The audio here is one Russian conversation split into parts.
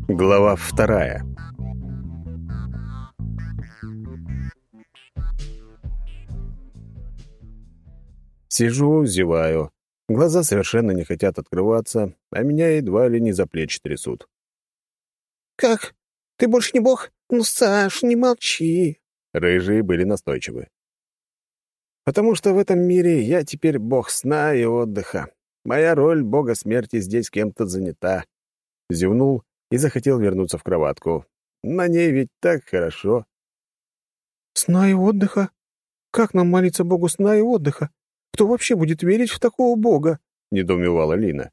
Глава вторая. Сижу, зеваю. Глаза совершенно не хотят открываться, а меня едва ли не за плечи трясут. «Как? Ты больше не бог? Ну, Саш, не молчи!» Рыжие были настойчивы. Потому что в этом мире я теперь бог сна и отдыха. Моя роль бога смерти здесь кем-то занята. Зевнул и захотел вернуться в кроватку. На ней ведь так хорошо. «Сна и отдыха? Как нам молиться богу сна и отдыха? Кто вообще будет верить в такого бога?» — недоумевала Лина.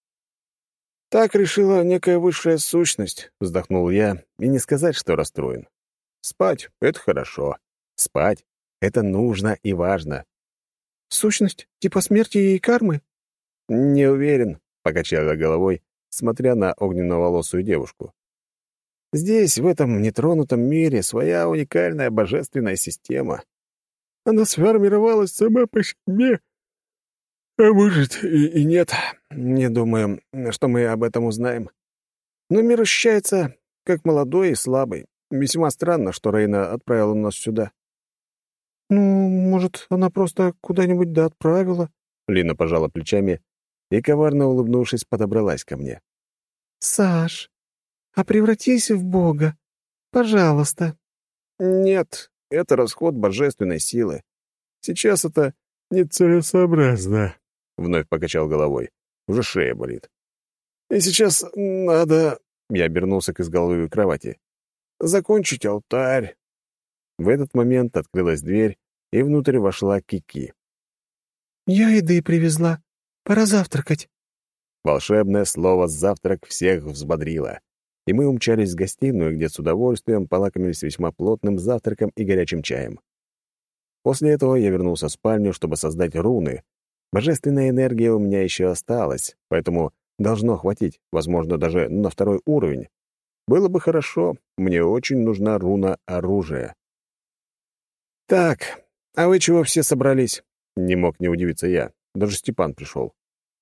«Так решила некая высшая сущность», — вздохнул я, и не сказать, что расстроен. «Спать — это хорошо. Спать — это нужно и важно». «Сущность? Типа смерти и кармы?» «Не уверен», — покачал я головой, смотря на огненно-волосую девушку. «Здесь, в этом нетронутом мире, своя уникальная божественная система. Она сформировалась сама по себе. А может, и нет. Не думаю, что мы об этом узнаем. Но мир ощущается как молодой и слабый. Весьма странно, что Рейна отправила нас сюда». «Ну, может, она просто куда-нибудь да отправила?» Лина пожала плечами и, коварно улыбнувшись, подобралась ко мне. «Саш, а превратись в бога. Пожалуйста». «Нет, это расход божественной силы. Сейчас это нецелесообразно», — вновь покачал головой. Уже шея болит. «И сейчас надо...» — я обернулся к изголовью кровати. «Закончить алтарь». В этот момент открылась дверь, и внутрь вошла Кики. «Я еды привезла. Пора завтракать». Волшебное слово «завтрак» всех взбодрило, и мы умчались в гостиную, где с удовольствием полакомились весьма плотным завтраком и горячим чаем. После этого я вернулся в спальню, чтобы создать руны. Божественная энергия у меня еще осталась, поэтому должно хватить, возможно, даже на 2 уровень. Было бы хорошо, мне очень нужна руна оружия. «Так, а вы чего все собрались?» Не мог не удивиться я. Даже Степан пришел.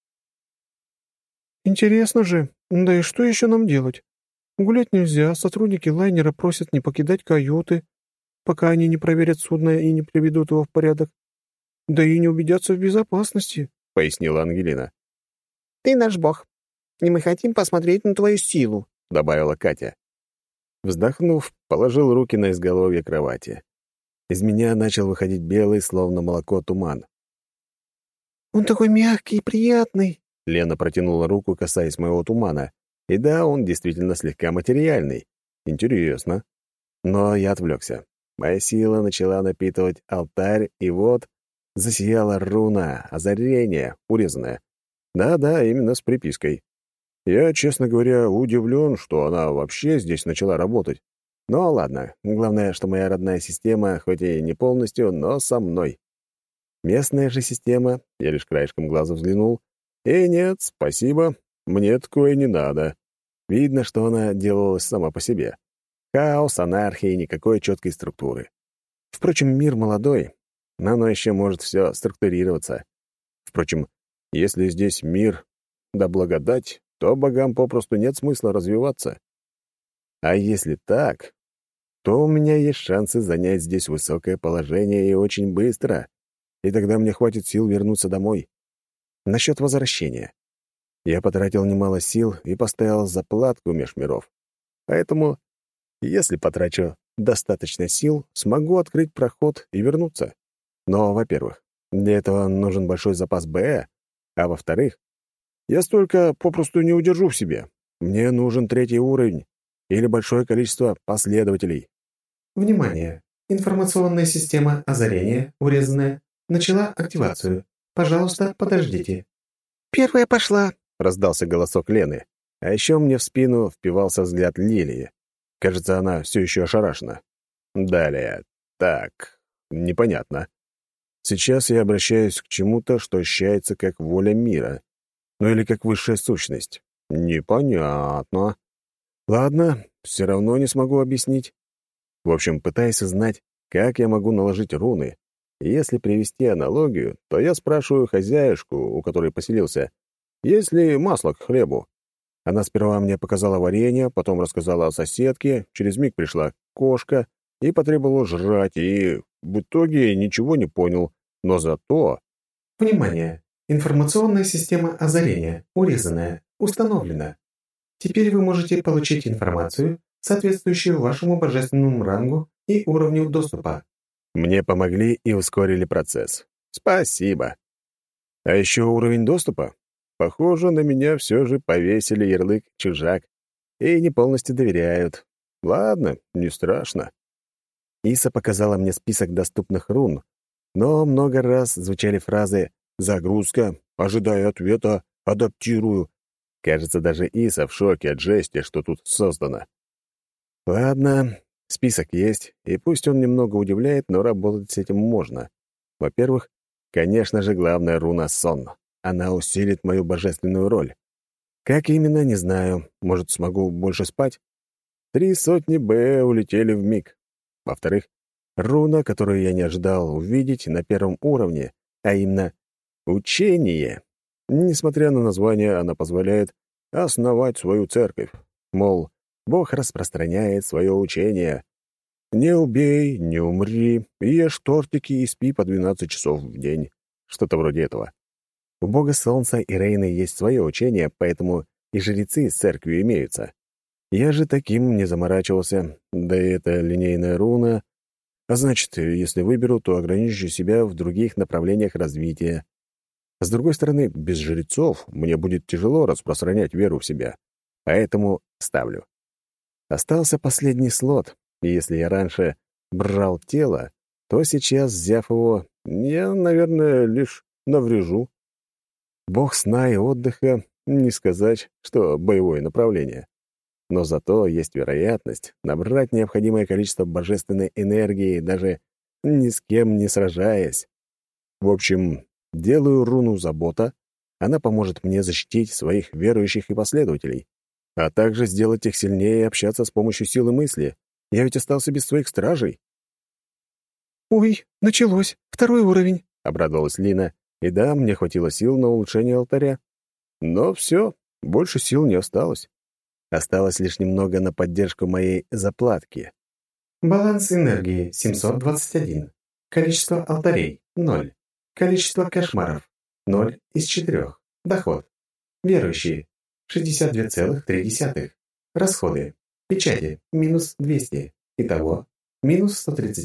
«Интересно же. Да и что еще нам делать? Гулять нельзя, сотрудники лайнера просят не покидать каюты, пока они не проверят судно и не приведут его в порядок. Да и не убедятся в безопасности», — пояснила Ангелина. «Ты наш бог, и мы хотим посмотреть на твою силу», — добавила Катя. Вздохнув, положил руки на изголовье кровати. Из меня начал выходить белый, словно молоко, туман. «Он такой мягкий и приятный», — Лена протянула руку, касаясь моего тумана. И да, он действительно слегка материальный. Интересно. Но я отвлекся. Моя сила начала напитывать алтарь, и вот засияла руна, озарение, урезанная. Да-да, именно с припиской. Я, честно говоря, удивлен, что она вообще здесь начала работать. Но ладно, главное, что моя родная система, хоть и не полностью, но со мной. Местная же система, я лишь краешком глаза взглянул, и нет, спасибо, мне такое не надо. Видно, что она делалась сама по себе. Хаос, анархия и никакой четкой структуры. Впрочем, мир молодой, но оно еще может все структурироваться. Впрочем, если здесь мир да благодать, то богам попросту нет смысла развиваться. А если так, то у меня есть шансы занять здесь высокое положение и очень быстро, и тогда мне хватит сил вернуться домой. Насчет возвращения. Я потратил немало сил и поставил заплатку меж миров. Поэтому, если потрачу достаточно сил, смогу открыть проход и вернуться. Но, во-первых, для этого нужен большой запас БЭ, а во-вторых, я столько попросту не удержу в себе. Мне нужен 3 уровень или большое количество последователей. «Внимание! Информационная система озарения, урезанная, начала активацию. Пожалуйста, подождите». «Первая пошла», — раздался голосок Лены. А еще мне в спину впивался взгляд Лилии. Кажется, она все еще ошарашена. Далее. Так, непонятно. Сейчас я обращаюсь к чему-то, что ощущается как воля мира. Ну или как высшая сущность. Непонятно. Ладно, все равно не смогу объяснить. В общем, пытаюсь узнать, как я могу наложить руны. И если привести аналогию, то я спрашиваю хозяюшку, у которой поселился, есть ли масло к хлебу. Она сперва мне показала варенье, потом рассказала о соседке, через миг пришла кошка и потребовала жрать, и в итоге ничего не понял. Но зато... Внимание! Информационная система озарения урезанная, установлена. Теперь вы можете получить информацию, соответствующую вашему божественному рангу и уровню доступа. Мне помогли и ускорили процесс. Спасибо. А еще уровень доступа? Похоже, на меня все же повесили ярлык «чужак» и не полностью доверяют. Ладно, не страшно. Иса показала мне список доступных рун, но много раз звучали фразы «загрузка», «ожидаю ответа», «адаптирую». Кажется, даже Иса в шоке от жести, что тут создано. Ладно, список есть, и пусть он немного удивляет, но работать с этим можно. Во-первых, конечно же, главная руна — сон. Она усилит мою божественную роль. Как именно, не знаю. Может, смогу больше спать? 300 Б улетели вмиг. Во-вторых, руна, которую я не ожидал увидеть на первом уровне, а именно учение. Несмотря на название, она позволяет основать свою церковь. Мол, Бог распространяет свое учение. Не убей, не умри, ешь тортики и спи по 12 часов в день. Что-то вроде этого. У Бога Солнца и Рейны есть свое учение, поэтому и жрецы с церковью имеются. Я же таким не заморачивался, да и это линейная руна. А значит, если выберу, то ограничу себя в других направлениях развития. С другой стороны, без жрецов мне будет тяжело распространять веру в себя. Поэтому ставлю. Остался последний слот, и если я раньше брал тело, то сейчас, взяв его, я, наверное, лишь наврежу. Бог сна и отдыха — не сказать, что боевое направление. Но зато есть вероятность набрать необходимое количество божественной энергии, даже ни с кем не сражаясь. В общем, делаю руну забота, она поможет мне защитить своих верующих и последователей, а также сделать их сильнее и общаться с помощью силы мысли. Я ведь остался без своих стражей. «Ой, началось. 2-й уровень», — обрадовалась Лина. И да, мне хватило сил на улучшение алтаря. Но все, больше сил не осталось. Осталось лишь немного на поддержку моей заплатки. Баланс энергии 721. Количество алтарей 0. Количество кошмаров 0 из 4. Доход. Верующие 62,3. Расходы. Печати минус 200. Итого минус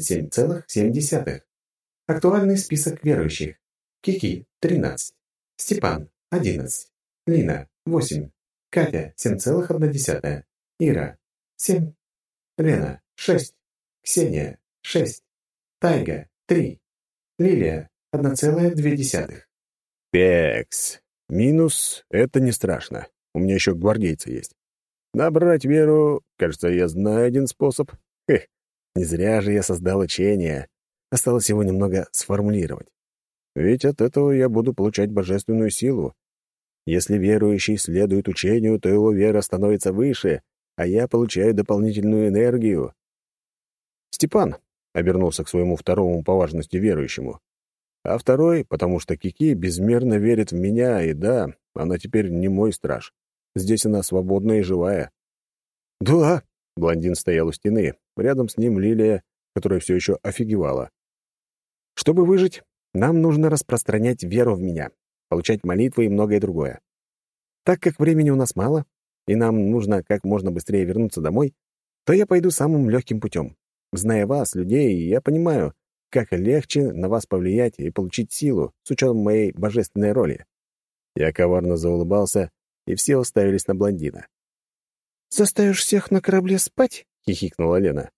137,7. Актуальный список верующих. Кики 13. Степан 11. Лина 8. Катя 7,1. Ира 7. Лена 6. Ксения 6. Тайга 3. Лилия 1,2. Пекс. Минус — это не страшно. У меня еще гвардейцы есть. Набрать веру, кажется, я знаю один способ. Не зря же я создал учение. Осталось его немного сформулировать. Ведь от этого я буду получать божественную силу. Если верующий следует учению, то его вера становится выше, а я получаю дополнительную энергию. Степан обернулся к своему второму по важности верующему. А второй, потому что Кики безмерно верит в меня, и да, она теперь не мой страж. Здесь она свободная и живая. «Да!» — блондин стоял у стены. Рядом с ним Лилия, которая все еще офигевала. «Чтобы выжить, нам нужно распространять веру в меня, получать молитвы и многое другое. Так как времени у нас мало, и нам нужно как можно быстрее вернуться домой, то я пойду самым легким путем. Зная вас, людей, я понимаю, как легче на вас повлиять и получить силу с учетом моей божественной роли». Я коварно заулыбался, и все уставились на блондина. «Заставишь всех на корабле спать?» — хихикнула Лена.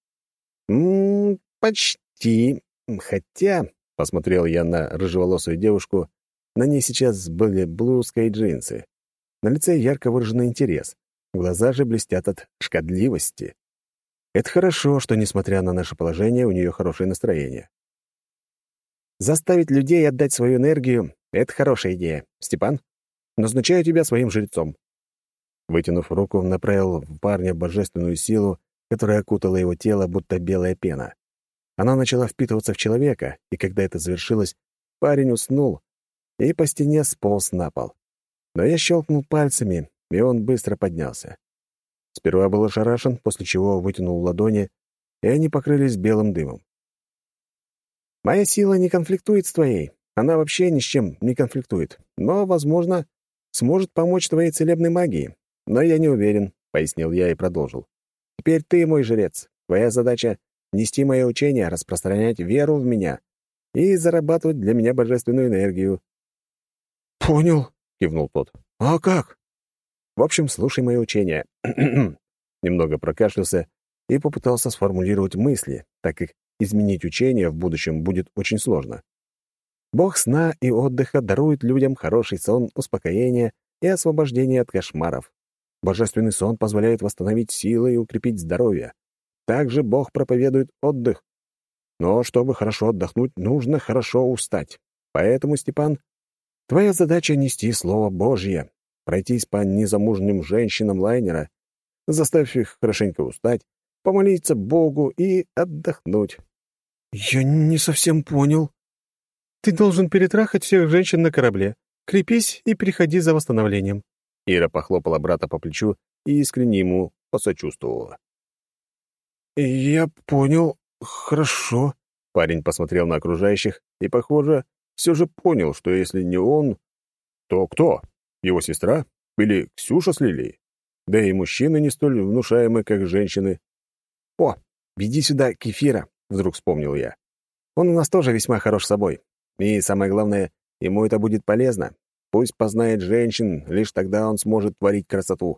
Почти. Хотя, — посмотрел я на рыжеволосую девушку, на ней сейчас были блузка и джинсы. На лице ярко выраженный интерес, глаза же блестят от шкодливости. Это хорошо, что, несмотря на наше положение, у нее хорошее настроение. Заставить людей отдать свою энергию — это хорошая идея, Степан. Назначаю тебя своим жрецом. Вытянув руку, направил в парня божественную силу, которая окутала его тело, будто белая пена. Она начала впитываться в человека, и когда это завершилось, парень уснул и по стене сполз на пол. Но я щелкнул пальцами, и он быстро поднялся. Сперва был ошарашен, после чего вытянул ладони, и они покрылись белым дымом. «Моя сила не конфликтует с твоей. Она вообще ни с чем не конфликтует. Но, возможно, сможет помочь твоей целебной магии. Но я не уверен», — пояснил я и продолжил. «Теперь ты мой жрец. Твоя задача — нести мое учение, распространять веру в меня и зарабатывать для меня божественную энергию». «Понял», — кивнул тот. «А как?» «В общем, слушай мое учение». Немного прокашлялся и попытался сформулировать мысли, так как изменить учение в будущем будет очень сложно. Бог сна и отдыха дарует людям хороший сон, успокоение и освобождение от кошмаров. Божественный сон позволяет восстановить силы и укрепить здоровье. Также Бог проповедует отдых. Но чтобы хорошо отдохнуть, нужно хорошо устать. Поэтому, Степан, твоя задача — нести Слово Божье, пройтись по незамужним женщинам лайнера, заставь их хорошенько устать, помолиться Богу и отдохнуть. «Я не совсем понял». «Ты должен перетрахать всех женщин на корабле. Крепись и приходи за восстановлением». Ира похлопала брата по плечу и искренне ему посочувствовала. «Я понял. Хорошо». Парень посмотрел на окружающих и, похоже, все же понял, что если не он, то кто? Его сестра? Или Ксюша с Лилией? Да и мужчины не столь внушаемы, как женщины. «О, веди сюда Кефира», — вдруг вспомнил я. «Он у нас тоже весьма хорош собой. И самое главное, ему это будет полезно. Пусть познает женщин, лишь тогда он сможет творить красоту.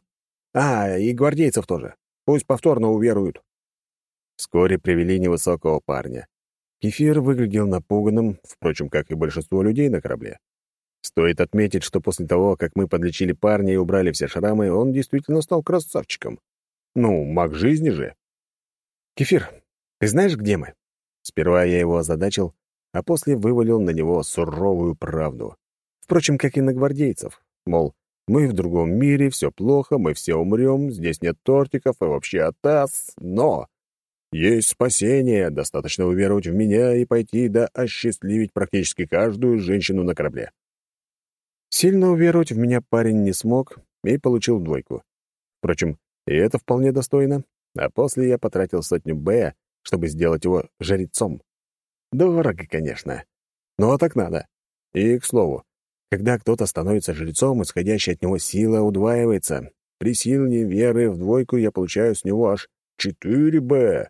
И гвардейцев тоже. Пусть повторно уверуют». Вскоре привели невысокого парня. Кефир выглядел напуганным, впрочем, как и большинство людей на корабле. Стоит отметить, что после того, как мы подлечили парня и убрали все шрамы, он действительно стал красавчиком. Ну, маг жизни же. «Кефир, ты знаешь, где мы?» Сперва я его озадачил, а после вывалил на него суровую правду. Впрочем, как и на гвардейцев. Мол, мы в другом мире, все плохо, мы все умрем, здесь нет тортиков и вообще атас, но есть спасение, достаточно уверовать в меня и пойти да осчастливить практически каждую женщину на корабле. Сильно уверовать в меня парень не смог и получил 2. Впрочем, и это вполне достойно, а после я потратил 100 Б, чтобы сделать его жрецом. Дорого, конечно, но так надо. И, к слову, когда кто-то становится жрецом, исходящая от него сила удваивается. При силе веры в 2 я получаю с него аж 4 Б.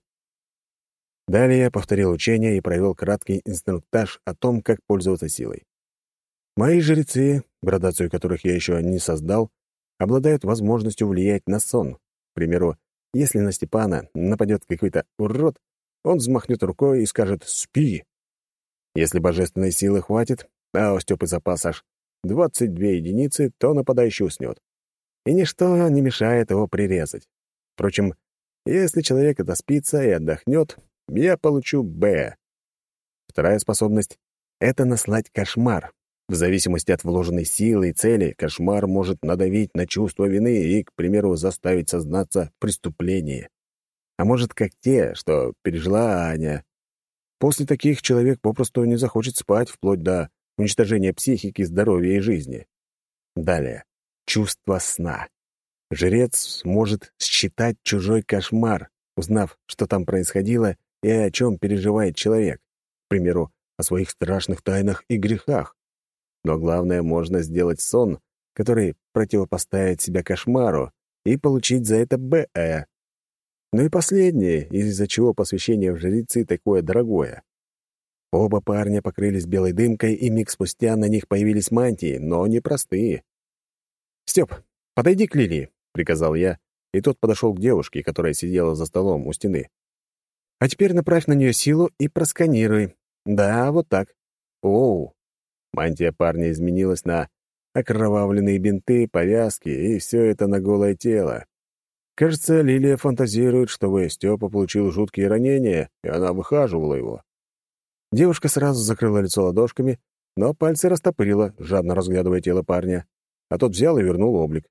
Далее я повторил учение и провел краткий инструктаж о том, как пользоваться силой. Мои жрецы, градацию которых я еще не создал, обладают возможностью влиять на сон. К примеру, если на Степана нападет какой-то урод, он взмахнет рукой и скажет «Спи!». Если божественной силы хватит, а у Степы запас аж 22 единицы, то нападающий уснет. И ничто не мешает его прирезать. Впрочем, если человек отоспится и отдохнет, я получу Б. Вторая способность — это наслать кошмар. В зависимости от вложенной силы и цели, кошмар может надавить на чувство вины и, к примеру, заставить сознаться в преступлении. А может, как те, что пережила Аня. После таких человек попросту не захочет спать, вплоть до уничтожения психики, здоровья и жизни. Далее. Чувство сна. Жрец может считать чужой кошмар, узнав, что там происходило и о чем переживает человек. К примеру, о своих страшных тайнах и грехах. Но главное, можно сделать сон, который противопоставит себя кошмару, и получить за это Б. Ну и последнее, из-за чего посвящение в жрецы такое дорогое. Оба парня покрылись белой дымкой, и миг спустя на них появились мантии, но не простые. «Степ, подойди к Лилии», — приказал я, и тот подошел к девушке, которая сидела за столом у стены. «А теперь направь на нее силу и просканируй. Да, вот так. Оу». Мантия парня изменилась на окровавленные бинты, повязки, и все это на голое тело. Кажется, Лилия фантазирует, чтобы Степа получил жуткие ранения, и она выхаживала его. Девушка сразу закрыла лицо ладошками, но пальцы растопырила, жадно разглядывая тело парня, а тот взял и вернул облик.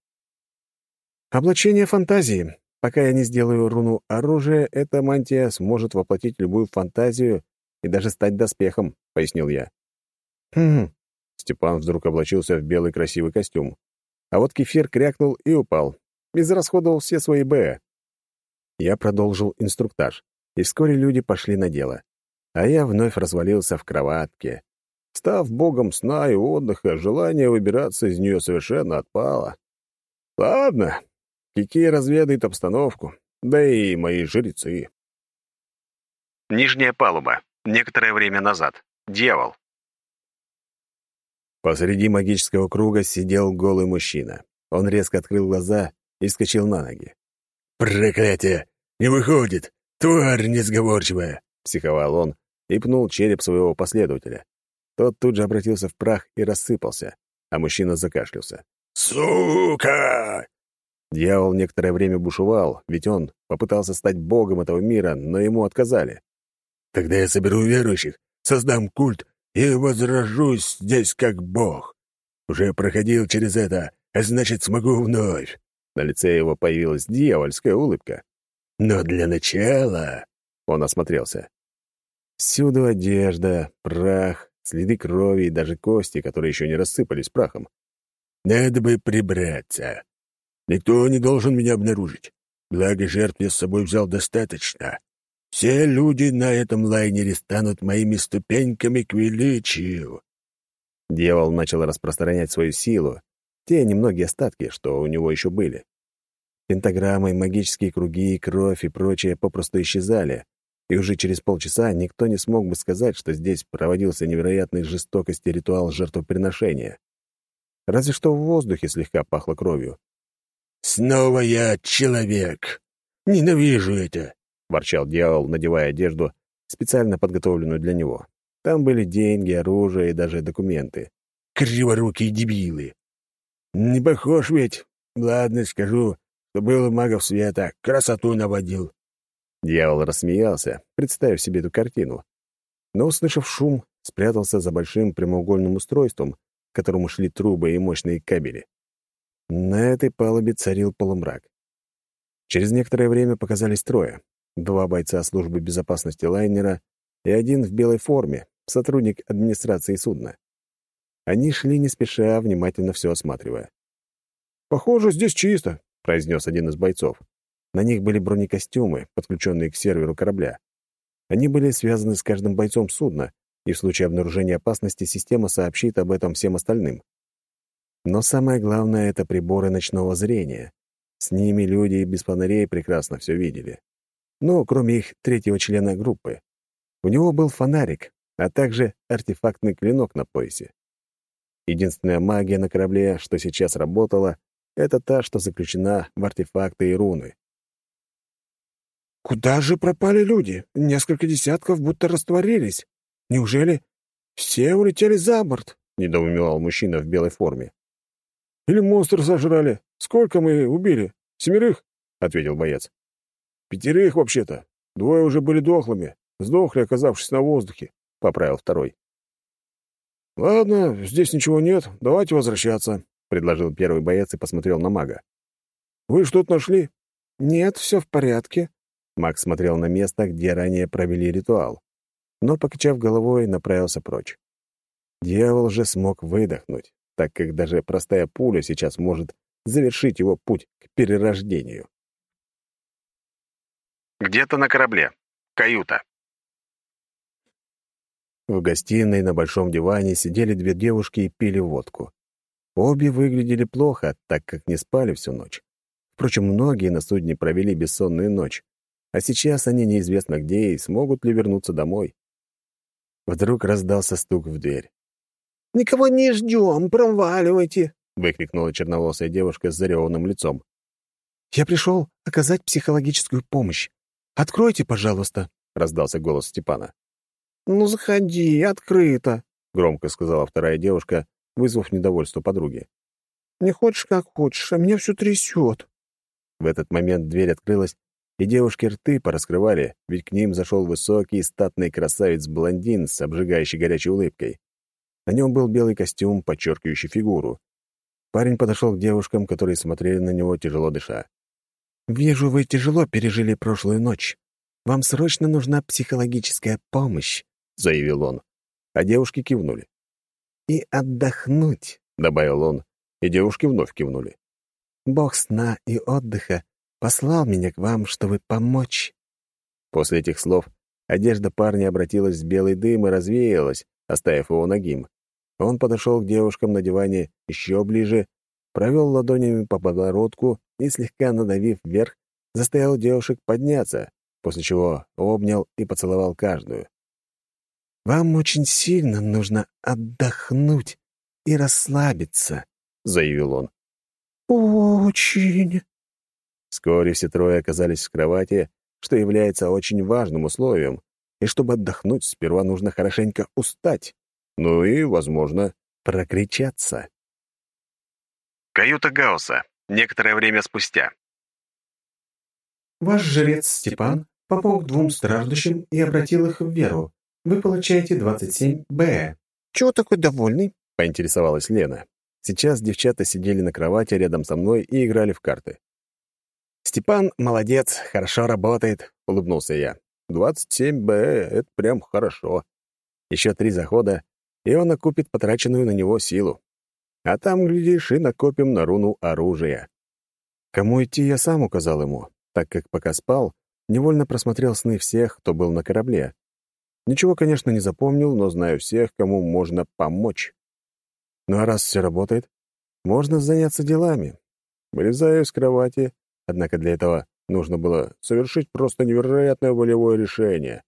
«Облачение фантазии. Пока я не сделаю руну оружия, эта мантия сможет воплотить любую фантазию и даже стать доспехом», — пояснил я. «Хм». Степан вдруг облачился в белый красивый костюм. А вот кефир крякнул и упал. Израсходовал все свои БЭ. Я продолжил инструктаж, и вскоре люди пошли на дело. А я вновь развалился в кроватке. Став богом сна и отдыха, желание выбираться из нее совершенно отпало. Ладно, Кики разведает обстановку, да и мои жрецы. Нижняя палуба. Некоторое время назад. Дьявол. Посреди магического круга сидел голый мужчина. Он резко открыл глаза и вскочил на ноги. «Проклятие! Не выходит! Тварь несговорчивая!» — психовал он и пнул череп своего последователя. Тот тут же обратился в прах и рассыпался, а мужчина закашлялся. «Сука!» Дьявол некоторое время бушевал, ведь он попытался стать богом этого мира, но ему отказали. «Тогда я соберу верующих, создам культ и возрожусь здесь как бог. Уже проходил через это, а значит, смогу вновь». На лице его появилась дьявольская улыбка. «Но для начала...» — он осмотрелся. Всюду одежда, прах, следы крови и даже кости, которые еще не рассыпались прахом. «Надо бы прибраться. Никто не должен меня обнаружить. Благо, жертв я с собой взял достаточно. Все люди на этом лайнере станут моими ступеньками к величию». Дьявол начал распространять свою силу, те немногие остатки, что у него еще были. Пентаграммы, магические круги, кровь и прочее попросту исчезали, и уже через полчаса никто не смог бы сказать, что здесь проводился невероятной жестокости ритуал жертвоприношения. Разве что в воздухе слегка пахло кровью. «Снова я человек! Ненавижу это!» — ворчал дьявол, надевая одежду, специально подготовленную для него. Там были деньги, оружие и даже документы. «Криворукие дебилы! Не похож ведь? Ладно, скажу, что был у магов света, красоту наводил». Дьявол рассмеялся, представив себе эту картину. Но, услышав шум, спрятался за большим прямоугольным устройством, к которому шли трубы и мощные кабели. На этой палубе царил полумрак. Через некоторое время показались трое. 2 бойца службы безопасности лайнера и 1 в белой форме, сотрудник администрации судна. Они шли не спеша, внимательно все осматривая. «Похоже, здесь чисто», — произнес один из бойцов. На них были бронекостюмы, подключенные к серверу корабля. Они были связаны с каждым бойцом судна, и в случае обнаружения опасности система сообщит об этом всем остальным. Но самое главное — это приборы ночного зрения. С ними люди без фонарей прекрасно все видели. Ну, кроме их 3-го члена группы. У него был фонарик, а также артефактный клинок на поясе. Единственная магия на корабле, что сейчас работала, это та, что заключена в артефакты и руны. «Куда же пропали люди? Несколько десятков будто растворились. Неужели все улетели за борт?» — недоумевал мужчина в белой форме. «Или монстры сожрали? Сколько мы убили? 7?» — ответил боец. 5 вообще-то. 2 уже были дохлыми. Сдохли, оказавшись на воздухе», — поправил второй. «Ладно, здесь ничего нет. Давайте возвращаться», — предложил первый боец и посмотрел на мага. «Вы что-то нашли?» «Нет, все в порядке». Маг смотрел на место, где ранее провели ритуал, но, покачав головой, направился прочь. Дьявол же смог выдохнуть, так как даже простая пуля сейчас может завершить его путь к перерождению. Где-то на корабле. Каюта. В гостиной на большом диване сидели 2 девушки и пили водку. Обе выглядели плохо, так как не спали всю ночь. Впрочем, многие на судне провели бессонную ночь, а сейчас они неизвестно где и смогут ли вернуться домой. Вдруг раздался стук в дверь. «Никого не ждем, проваливайте!» — выкрикнула черноволосая девушка с зареванным лицом. «Я пришел оказать психологическую помощь. Откройте, пожалуйста!» — раздался голос Степана. «Ну, заходи, открыто!» — громко сказала вторая девушка, вызвав недовольство подруги. «Не хочешь, как хочешь, а меня все трясет!» В этот момент дверь открылась, и девушки рты пораскрывали, ведь к ним зашел высокий, статный красавец-блондин с обжигающей горячей улыбкой. На нем был белый костюм, подчеркивающий фигуру. Парень подошел к девушкам, которые смотрели на него, тяжело дыша. «Вижу, вы тяжело пережили прошлую ночь. Вам срочно нужна психологическая помощь», — заявил он. А девушки кивнули. «И отдохнуть», — добавил он, и девушки вновь кивнули. «Бог сна и отдыха послал меня к вам, чтобы помочь». После этих слов одежда парня обратилась в белый дым и развеялась, оставив его нагим. Он подошел к девушкам на диване еще ближе, провел ладонями по подбородку и, слегка надавив вверх, заставил девушек подняться, после чего обнял и поцеловал каждую. «Вам очень сильно нужно отдохнуть и расслабиться», — заявил он. «Очень». Вскоре все трое оказались в кровати, что является очень важным условием, и чтобы отдохнуть, сперва нужно хорошенько устать, ну и, возможно, прокричаться. Каюта Гаусса. Некоторое время спустя. Ваш жрец Степан помог 2 страждущим и обратил их в веру. Вы получаете 27 Б. Чего такой довольный? — поинтересовалась Лена. Сейчас девчата сидели на кровати рядом со мной и играли в карты. «Степан молодец, хорошо работает», — улыбнулся я. 27 Б — это прям хорошо. Еще 3 захода, и он окупит потраченную на него силу. А там, глядишь, и накопим на руну оружия. Кому идти, я сам указал ему, так как пока спал, невольно просмотрел сны всех, кто был на корабле. Ничего, конечно, не запомнил, но знаю всех, кому можно помочь. Ну а раз все работает, можно заняться делами. Вылезаю из кровати, однако для этого нужно было совершить просто невероятное волевое решение.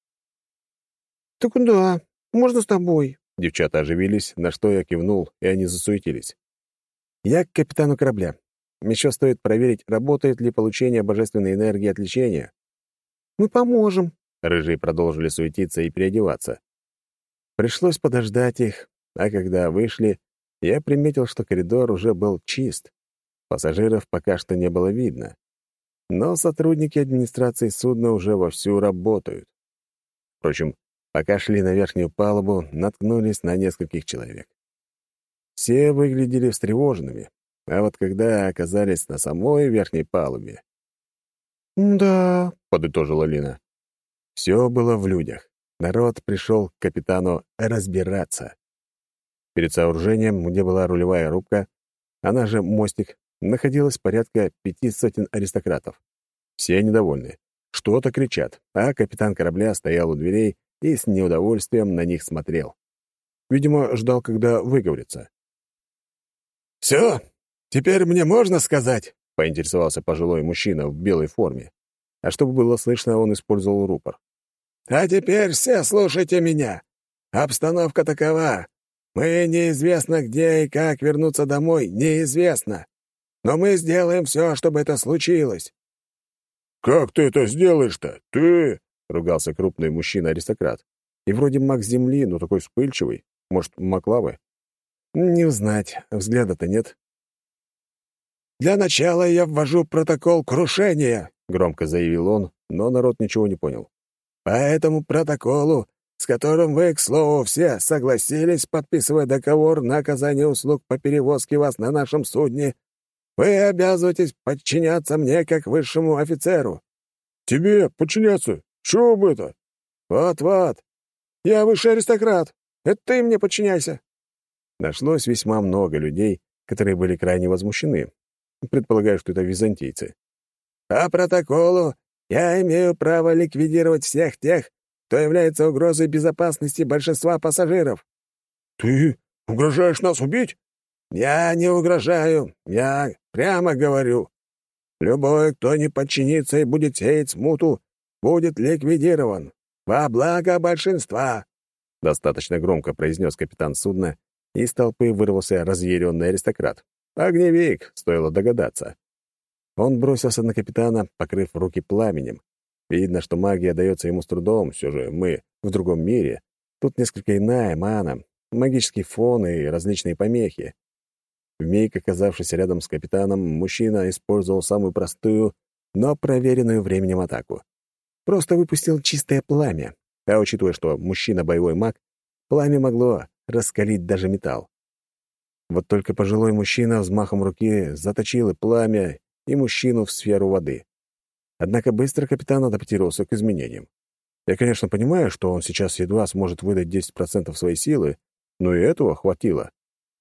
Ты куда? Можно с тобой? Девчата оживились, на что я кивнул, и они засуетились. Я к капитану корабля. Еще стоит проверить, работает ли получение божественной энергии от лечения. Мы поможем. Рыжие продолжили суетиться и переодеваться. Пришлось подождать их, а когда вышли, я приметил, что коридор уже был чист. Пассажиров пока что не было видно. Но сотрудники администрации судна уже вовсю работают. Впрочем, пока шли на верхнюю палубу, наткнулись на нескольких человек. Все выглядели встревоженными, а вот когда оказались на самой верхней палубе... «Да», — подытожила Лина. Все было в людях. Народ пришел к капитану разбираться. Перед сооружением, где была рулевая рубка, она же мостик, находилось порядка 500 аристократов. Все недовольны, что-то кричат, а капитан корабля стоял у дверей и с неудовольствием на них смотрел. Видимо, ждал, когда выговорится. «Все, теперь мне можно сказать?» — поинтересовался пожилой мужчина в белой форме. А чтобы было слышно, он использовал рупор. «А теперь все слушайте меня. Обстановка такова. Мы неизвестно, где и как вернуться домой, неизвестно. Но мы сделаем все, чтобы это случилось». «Как ты это сделаешь-то? Ты...» — ругался крупный мужчина-аристократ. И вроде маг земли, но такой вспыльчивый. Может, маг лавы? Не узнать, взгляда-то нет. «Для начала я ввожу протокол крушения», — громко заявил он, но народ ничего не понял. «По этому протоколу, с которым вы, к слову, все согласились, подписывая договор на оказание услуг по перевозке вас на нашем судне, вы обязываетесь подчиняться мне как высшему офицеру». «Тебе подчиняться? Чего бы это?» «Вот-вот. Я высший аристократ. Это ты мне подчиняйся». Нашлось весьма много людей, которые были крайне возмущены. Предполагаю, что это византийцы. «По протоколу я имею право ликвидировать всех тех, кто является угрозой безопасности большинства пассажиров». «Ты угрожаешь нас убить?» «Я не угрожаю, я прямо говорю. Любой, кто не подчинится и будет сеять смуту, будет ликвидирован. Во благо большинства!» Достаточно громко произнес капитан судна, и из толпы вырвался разъяренный аристократ. Огневик, стоило догадаться. Он бросился на капитана, покрыв руки пламенем. Видно, что магия дается ему с трудом, все же мы в другом мире. Тут несколько иная мана, магический фон и различные помехи. Вмиг оказавшись рядом с капитаном, мужчина использовал самую простую, но проверенную временем атаку. Просто выпустил чистое пламя. А учитывая, что мужчина боевой маг, пламя могло раскалить даже металл. Вот только пожилой мужчина взмахом руки заточил и пламя, и мужчину в сферу воды. Однако быстро капитан адаптировался к изменениям. Я, конечно, понимаю, что он сейчас едва сможет выдать 10% своей силы, но и этого хватило.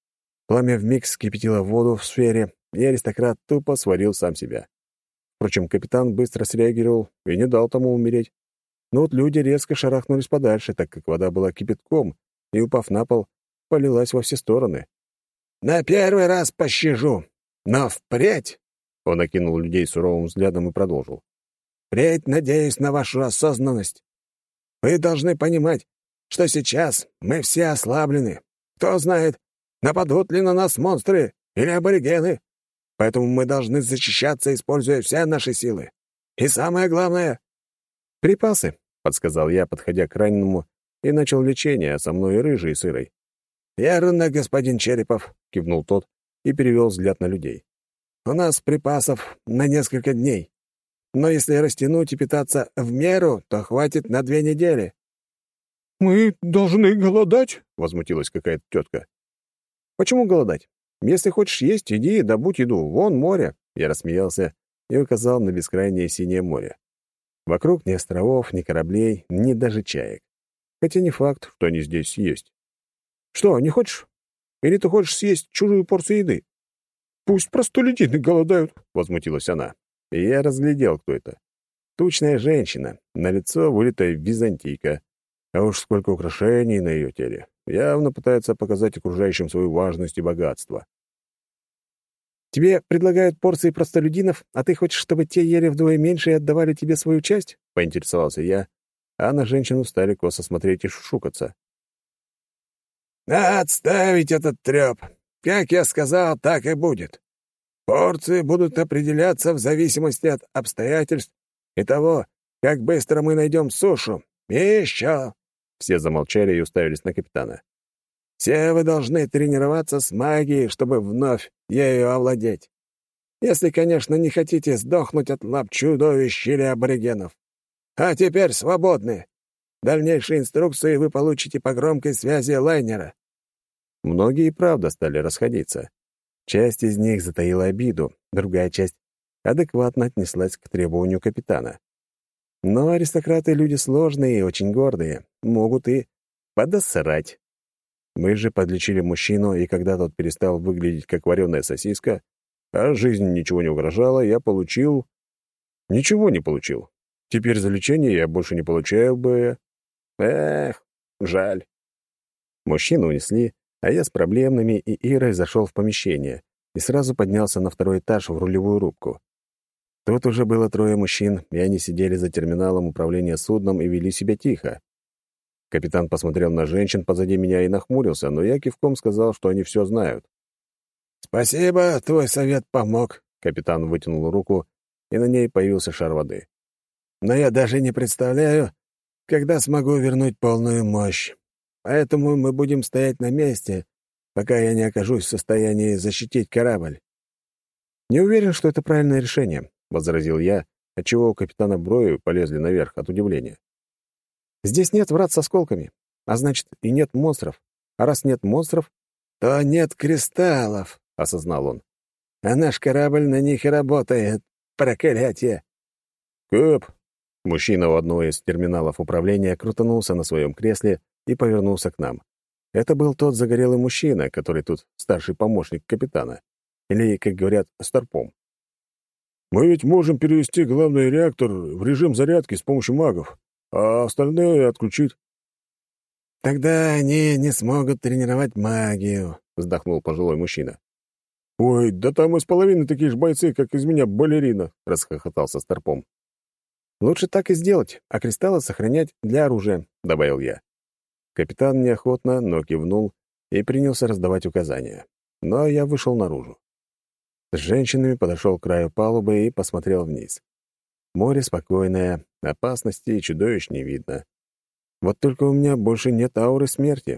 Пламя вмиг вскипятило воду в сфере, и аристократ тупо сварил сам себя. Впрочем, капитан быстро среагировал и не дал тому умереть. Но вот люди резко шарахнулись подальше, так как вода была кипятком, и, упав на пол, полилась во все стороны. «На первый раз пощажу, но впредь!» Он окинул людей суровым взглядом и продолжил. «Впредь надеюсь на вашу осознанность. Вы должны понимать, что сейчас мы все ослаблены. Кто знает, нападут ли на нас монстры или аборигены. Поэтому мы должны защищаться, используя все наши силы. И самое главное — припасы», — подсказал я, подходя к раненому, и начал лечение, а со мной и рыжий, и сырой. «Верно, господин Черепов», — кивнул тот и перевел взгляд на людей. «У нас припасов на несколько дней. Но если растянуть и питаться в меру, то хватит на 2 недели». «Мы должны голодать?» — возмутилась какая-то тетка. «Почему голодать? Если хочешь есть, иди и добудь еду. Вон море». Я рассмеялся и указал на бескрайнее синее море. Вокруг ни островов, ни кораблей, ни даже чаек. Хотя не факт, что они здесь есть. «Что, не хочешь? Или ты хочешь съесть чужую порцию еды?» «Пусть простолюдины голодают», — возмутилась она. И я разглядел, кто это. Тучная женщина, на лицо вылитая византийка. А уж сколько украшений на ее теле. Явно пытается показать окружающим свою важность и богатство. «Тебе предлагают порции простолюдинов, а ты хочешь, чтобы те ели вдвое меньше и отдавали тебе свою часть?» — поинтересовался я, а на женщину стали косо смотреть и шушукаться. «Отставить этот треп! Как я сказал, так и будет. Порции будут определяться в зависимости от обстоятельств и того, как быстро мы найдем сушу. И еще...» Все замолчали и уставились на капитана. «Все вы должны тренироваться с магией, чтобы вновь ею овладеть. Если, конечно, не хотите сдохнуть от лап чудовищ или аборигенов. А теперь свободны. Дальнейшие инструкции вы получите по громкой связи лайнера». Многие и правда стали расходиться. Часть из них затаила обиду, другая часть адекватно отнеслась к требованию капитана. Но аристократы — люди сложные и очень гордые, могут и подосрать. Мы же подлечили мужчину, и когда тот перестал выглядеть как вареная сосиска, а жизни ничего не угрожала, я получил... Ничего не получил. Теперь за лечение я больше не получаю бы... Эх, жаль. Мужчину унесли, а я с проблемными и Ирой зашел в помещение и сразу поднялся на 2-й этаж в рулевую рубку. Тут уже было 3 мужчин, и они сидели за терминалом управления судном и вели себя тихо. Капитан посмотрел на женщин позади меня и нахмурился, но я кивком сказал, что они все знают. «Спасибо, твой совет помог», — капитан вытянул руку, и на ней появился шар воды. «Но я даже не представляю, когда смогу вернуть полную мощь. Поэтому мы будем стоять на месте, пока я не окажусь в состоянии защитить корабль». «Не уверен, что это правильное решение», — возразил я, отчего у капитана брови полезли наверх от удивления. «Здесь нет врат с осколками, а значит, и нет монстров. А раз нет монстров, то нет кристаллов», — осознал он. «А наш корабль на них и работает. Проклятие!» «Кэп!» Мужчина у одного из терминалов управления крутанулся на своем кресле и повернулся к нам. Это был тот загорелый мужчина, который тут старший помощник капитана. Или, как говорят, старпом. «Мы ведь можем перевести главный реактор в режим зарядки с помощью магов, а остальное отключить». «Тогда они не смогут тренировать магию», — вздохнул пожилой мужчина. «Ой, да там из половины такие же бойцы, как из меня балерина», — расхохотался старпом. «Лучше так и сделать, а кристаллы сохранять для оружия», — добавил я. Капитан неохотно, но кивнул и принялся раздавать указания. Но я вышел наружу. С женщинами подошел к краю палубы и посмотрел вниз. Море спокойное, опасности и чудовищ не видно. Вот только у меня больше нет ауры смерти.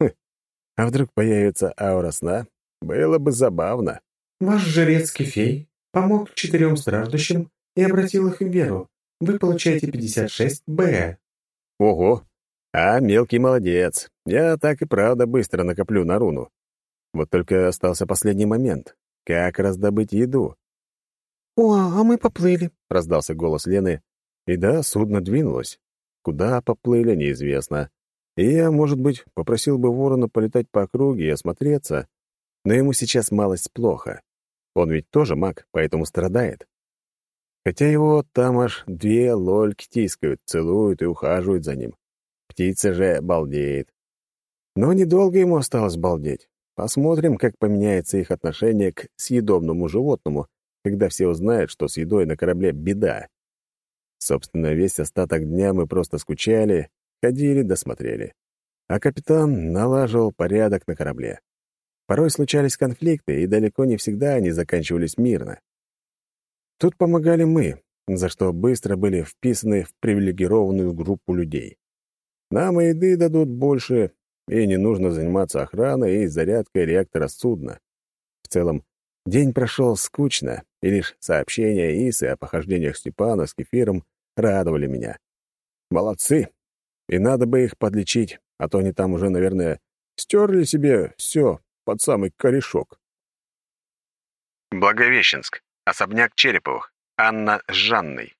А вдруг появится аура сна? Было бы забавно. Ваш жрец Кефей помог 4 страждущим и обратил их в веру. Вы получаете 56 Б. Ого! А мелкий молодец. Я так и правда быстро накоплю на руну. Вот только остался последний момент. Как раздобыть еду? «О, а мы поплыли», — раздался голос Лены. И да, судно двинулось. Куда поплыли, неизвестно. И я, может быть, попросил бы ворона полетать по округе и осмотреться. но ему сейчас малость плохо. Он ведь тоже маг, поэтому страдает. Хотя его там аж 2 лольки тискают, целуют и ухаживают за ним. Птица же балдеет. Но недолго ему осталось балдеть. Посмотрим, как поменяется их отношение к съедобному животному, когда все узнают, что с едой на корабле беда. Собственно, весь остаток дня мы просто скучали, ходили, досмотрели. А капитан налаживал порядок на корабле. Порой случались конфликты, и далеко не всегда они заканчивались мирно. Тут помогали мы, за что быстро были вписаны в привилегированную группу людей. Нам и еды дадут больше, и не нужно заниматься охраной и зарядкой реактора судна. В целом, день прошел скучно, и лишь сообщения Исы о похождениях Степана с кефиром радовали меня. Молодцы! И надо бы их подлечить, а то они там уже, наверное, стерли себе все под самый корешок. Благовещенск. Особняк Череповых. Анна с Жанной.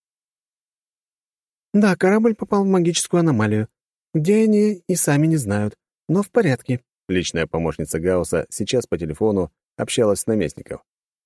Да, корабль попал в магическую аномалию. Где они и сами не знают, но в порядке. Личная помощница Гаусса сейчас по телефону общалась с наместником.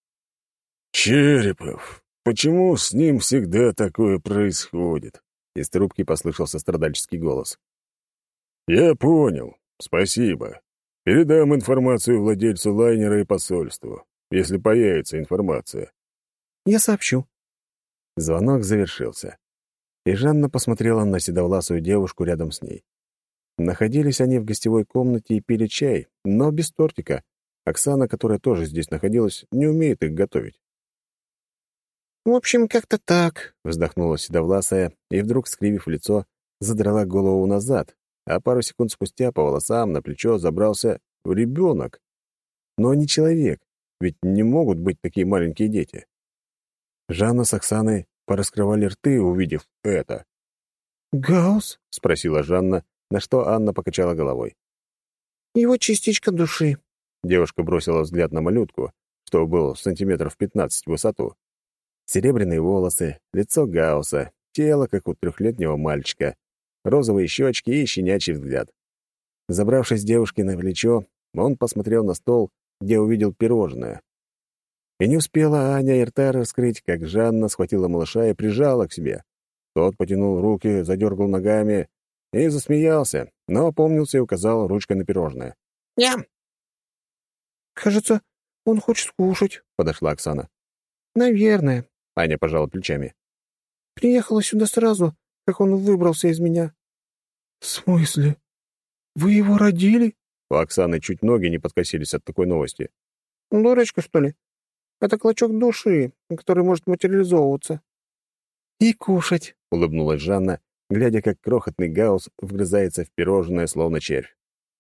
«Черепов, почему с ним всегда такое происходит?» Из трубки послышался страдальческий голос. «Я понял. Спасибо. Передам информацию владельцу лайнера и посольству, если появится информация». Я сообщу. Звонок завершился, и Жанна посмотрела на седовласую девушку рядом с ней. Находились они в гостевой комнате и пили чай, но без тортика. Оксана, которая тоже здесь находилась, не умеет их готовить. В общем, как-то так, Вздохнула седовласая и, вдруг скривив лицо, задрала голову назад, а пару секунд спустя по волосам на плечо забрался ребенок. Но не человек, ведь не могут быть такие маленькие дети. Жанна с Оксаной пораскрывали рты, увидев это. «Гаусс?» — спросила Жанна, на что Анна покачала головой. «Его частичка души». Девушка бросила взгляд на малютку, что был сантиметров 15 в высоту. Серебряные волосы, лицо Гаусса, тело, как у 3-летнего мальчика, розовые щечки и щенячий взгляд. Забравшись девушке на плечо, он посмотрел на стол, где увидел пирожное. И не успела Аня и рта раскрыть, как Жанна схватила малыша и прижала к себе. Тот потянул руки, задергал ногами и засмеялся, но опомнился и указал ручкой на пирожное. Ням! «Кажется, он хочет кушать». Подошла Оксана. «Наверное». Аня пожала плечами. «Приехала сюда сразу, как он выбрался из меня». «В смысле? Вы его родили?» У Оксаны чуть ноги не подкосились от такой новости. «Дурочка, что ли? Это клочок души, который может материализовываться». «И кушать», — улыбнулась Жанна, глядя, как крохотный Гаусс вгрызается в пирожное, словно червь.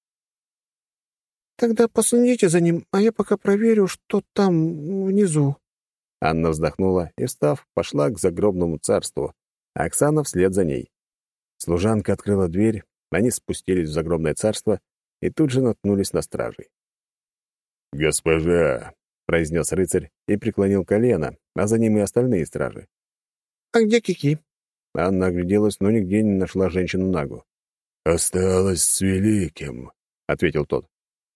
«Тогда последите за ним, а я пока проверю, что там внизу». Анна вздохнула и, встав, пошла к загробному царству, а Оксана вслед за ней. Служанка открыла дверь, они спустились в загробное царство и тут же наткнулись на стражей. «Госпожа!» — произнес рыцарь и преклонил колено, а за ним и остальные стражи. «А где Кики?» Анна огляделась, но нигде не нашла женщину-нагу. «Осталась с великим», — ответил тот.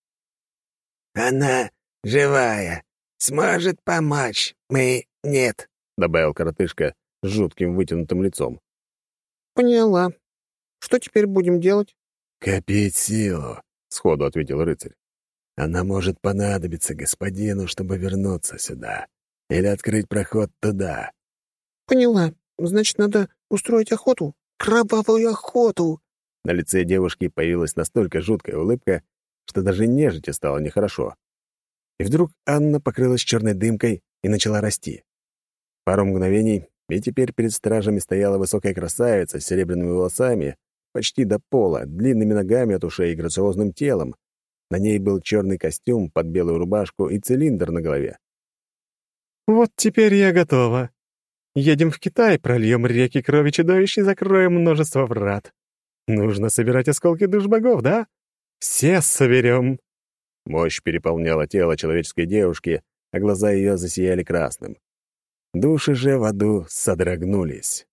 Она живая. Сможет помочь. Мы нет. — добавил коротышка с жутким вытянутым лицом. «Поняла. Что теперь будем делать?» «Копить силу», — сходу ответил рыцарь. «Она может понадобиться господину, чтобы вернуться сюда. Или открыть проход туда». «Поняла. Значит, надо устроить охоту. Кровавую охоту!» На лице девушки появилась настолько жуткая улыбка, что даже нежити стало нехорошо. И вдруг Анна покрылась черной дымкой и начала расти. Пару мгновений, и теперь перед стражами стояла высокая красавица с серебряными волосами, почти до пола, длинными ногами от ушей и грациозным телом. На ней был черный костюм под белую рубашку и цилиндр на голове. «Вот теперь я готова. Едем в Китай, прольем реки крови чудовищ и закроем множество врат. Нужно собирать осколки душ богов, да? Все соберем». Мощь переполняла тело человеческой девушки, а глаза ее засияли красным. Души же в аду содрогнулись.